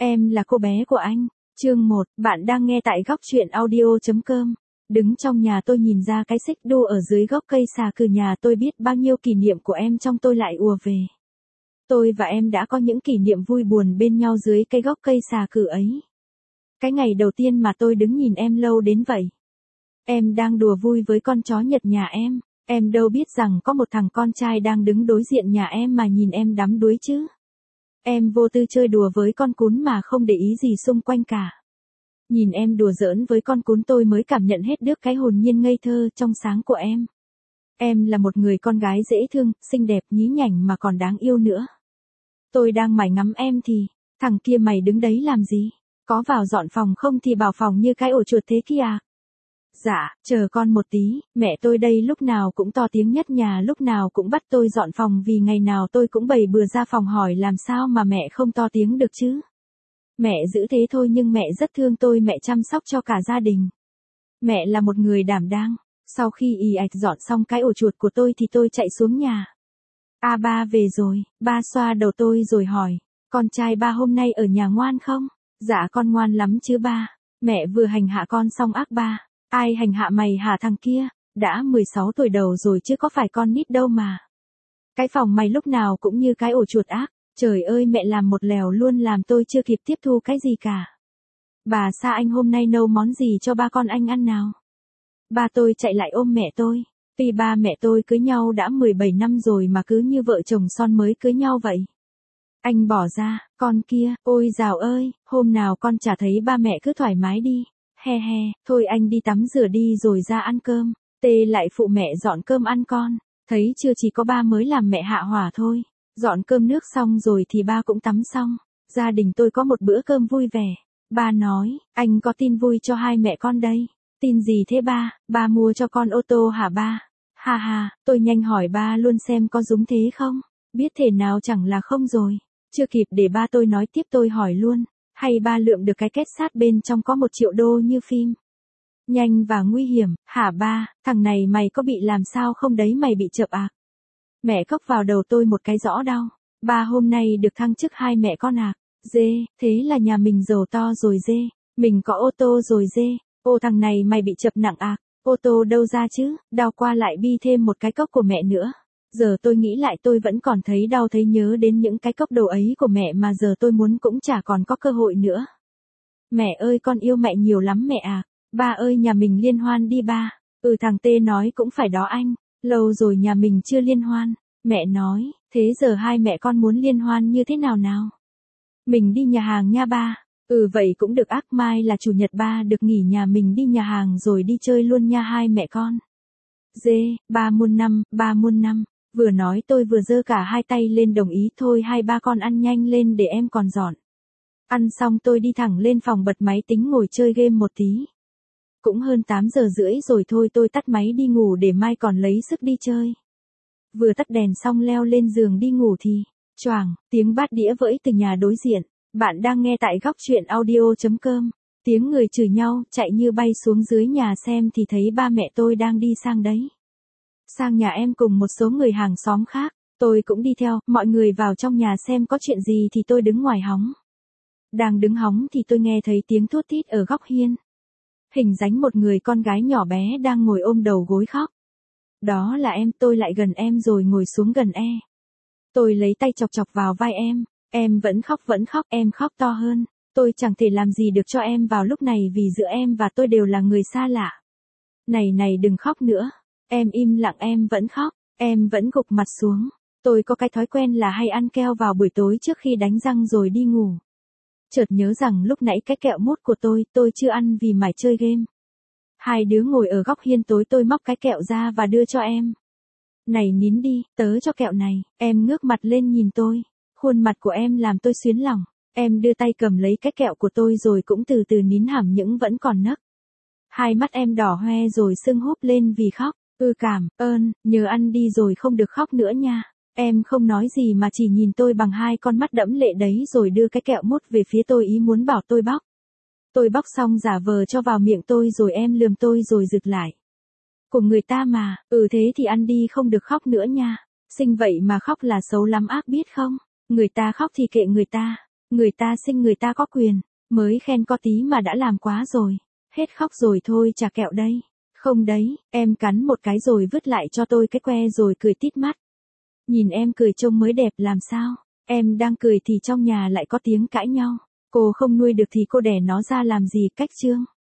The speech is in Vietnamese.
Em là cô bé của anh. Chương 1, bạn đang nghe tại góc truyện audio.com. Đứng trong nhà tôi nhìn ra cái xích đu ở dưới gốc cây xà cừ nhà tôi, biết bao nhiêu kỷ niệm của em trong tôi lại ùa về. Tôi và em đã có những kỷ niệm vui buồn bên nhau dưới cái gốc cây xà cừ ấy. Cái ngày đầu tiên mà tôi đứng nhìn em lâu đến vậy. Em đang đùa vui với con chó Nhật nhà em đâu biết rằng có một thằng con trai đang đứng đối diện nhà em mà nhìn em đắm đuối chứ. Em vô tư chơi đùa với con cún mà không để ý gì xung quanh cả. Nhìn em đùa giỡn với con cún tôi mới cảm nhận hết được cái hồn nhiên ngây thơ trong sáng của em. Em là một người con gái dễ thương, xinh đẹp, nhí nhảnh mà còn đáng yêu nữa. Tôi đang mải ngắm em thì, thằng kia mày đứng đấy làm gì? Có vào dọn phòng không thì bảo phòng như cái ổ chuột thế kia. Dạ, chờ con một tí, mẹ tôi đây lúc nào cũng to tiếng nhất nhà, lúc nào cũng bắt tôi dọn phòng vì ngày nào tôi cũng bày bừa ra phòng, hỏi làm sao mà mẹ không to tiếng được chứ. Mẹ giữ thế thôi nhưng mẹ rất thương tôi, mẹ chăm sóc cho cả gia đình. Mẹ là một người đảm đang. Sau khi ì ạch dọn xong cái ổ chuột của tôi thì tôi chạy xuống nhà. Ba về rồi, ba xoa đầu tôi rồi hỏi, con trai ba hôm nay ở nhà ngoan không? Dạ con ngoan lắm chứ ba, mẹ vừa hành hạ con xong ác ba. Ai hành hạ mày hả thằng kia, đã 16 tuổi đầu rồi chứ có phải con nít đâu mà. Cái phòng mày lúc nào cũng như cái ổ chuột ác, trời ơi mẹ làm một lèo luôn làm tôi chưa kịp tiếp thu cái gì cả. Bà Sa anh hôm nay nấu món gì cho ba con anh ăn nào? Ba tôi chạy lại ôm mẹ tôi, vì ba mẹ tôi cưới nhau đã 17 năm rồi mà cứ như vợ chồng son mới cưới nhau vậy. Anh bỏ ra, con kia, ôi dào ơi, hôm nào con chả thấy ba mẹ cứ thoải mái đi. He he, thôi anh đi tắm rửa đi rồi ra ăn cơm. Tê lại phụ mẹ dọn cơm ăn con. Thấy chưa, chỉ có ba mới làm mẹ hạ hỏa thôi. Dọn cơm nước xong rồi thì ba cũng tắm xong. Gia đình tôi có một bữa cơm vui vẻ. Ba nói, anh có tin vui cho hai mẹ con đây. Tin gì thế ba? Ba mua cho con ô tô hả ba? Ha ha, tôi nhanh hỏi ba luôn xem có đúng thế không? Biết thể nào chẳng là không rồi. Chưa kịp để ba tôi nói tiếp tôi hỏi luôn. Hay ba lượm được cái kết sắt bên trong có 1 triệu đô như phim? Nhanh và nguy hiểm, hả ba, thằng này mày có bị làm sao không đấy, mày bị chập à? Mẹ cốc vào đầu tôi một cái rõ đau. Ba hôm nay được thăng chức hai mẹ con à? Dê, thế là nhà mình giàu to rồi dê. Mình có ô tô rồi dê. Ô thằng này mày bị chập nặng à? Ô tô đâu ra chứ, đau qua lại bi thêm một cái cốc của mẹ nữa. Giờ tôi nghĩ lại tôi vẫn còn thấy đau, thấy nhớ đến những cái cốc đồ ấy của mẹ mà giờ tôi muốn cũng chả còn có cơ hội nữa. Mẹ ơi con yêu mẹ nhiều lắm mẹ à. Ba ơi nhà mình liên hoan đi ba. Thằng Tê nói cũng phải đó anh. Lâu rồi nhà mình chưa liên hoan. Mẹ nói, thế giờ hai mẹ con muốn liên hoan như thế nào nào? Mình đi nhà hàng nha ba. Vậy cũng được, ác mai là chủ nhật ba được nghỉ, nhà mình đi nhà hàng rồi đi chơi luôn nha hai mẹ con. Dê, ba muôn năm. Vừa nói tôi vừa giơ cả hai tay lên đồng ý, thôi hai ba con ăn nhanh lên để em còn dọn. Ăn xong tôi đi thẳng lên phòng bật máy tính ngồi chơi game một tí. Cũng hơn 8 giờ rưỡi rồi, thôi tôi tắt máy đi ngủ để mai còn lấy sức đi chơi. Vừa tắt đèn xong leo lên giường đi ngủ thì, choàng, tiếng bát đĩa vỡ từ nhà đối diện. Bạn đang nghe tại góc truyện audio.com. Tiếng người chửi nhau chạy như bay xuống dưới nhà xem thì thấy ba mẹ tôi đang đi sang đấy. Sang nhà em cùng một số người hàng xóm khác, tôi cũng đi theo, mọi người vào trong nhà xem có chuyện gì thì tôi đứng ngoài hóng. Đang đứng hóng thì tôi nghe thấy tiếng thút thít ở góc hiên. Hình dáng một người con gái nhỏ bé đang ngồi ôm đầu gối khóc. Đó là em, tôi lại gần em rồi ngồi xuống gần Tôi lấy tay chọc chọc vào vai em vẫn khóc, em khóc to hơn. Tôi chẳng thể làm gì được cho em vào lúc này vì giữa em và tôi đều là người xa lạ. Này đừng khóc nữa. Em im lặng, em vẫn khóc, em vẫn gục mặt xuống. Tôi có cái thói quen là hay ăn keo vào buổi tối trước khi đánh răng rồi đi ngủ. Chợt nhớ rằng lúc nãy cái kẹo mút của tôi chưa ăn vì mải chơi game. Hai đứa ngồi ở góc hiên, tôi móc cái kẹo ra và đưa cho em. Này nín đi, tớ cho kẹo này. Em ngước mặt lên nhìn tôi. Khuôn mặt của em làm tôi xuyến lòng. Em đưa tay cầm lấy cái kẹo của tôi rồi cũng từ từ nín hẳn những vẫn còn nấc. Hai mắt em đỏ hoe rồi sưng húp lên vì khóc. Cảm ơn, nhớ ăn đi rồi không được khóc nữa nha. Em không nói gì mà chỉ nhìn tôi bằng hai con mắt đẫm lệ đấy rồi đưa cái kẹo mút về phía tôi, ý muốn bảo tôi bóc. Tôi bóc xong giả vờ cho vào miệng tôi rồi em lườm tôi rồi rụt lại. Của người ta mà, thế thì ăn đi, không được khóc nữa nha. Xinh vậy mà khóc là xấu lắm ác biết không? Người ta khóc thì kệ người ta. Người ta sinh người ta có quyền, mới khen có tí mà đã làm quá rồi. Hết khóc rồi thôi chả kẹo đây. Không đấy, em cắn một cái rồi vứt lại cho tôi cái que rồi cười tít mắt. Nhìn em cười trông mới đẹp làm sao? Em đang cười thì trong nhà lại có tiếng cãi nhau. Cô không nuôi được thì cô đẻ nó ra làm gì cách Trương?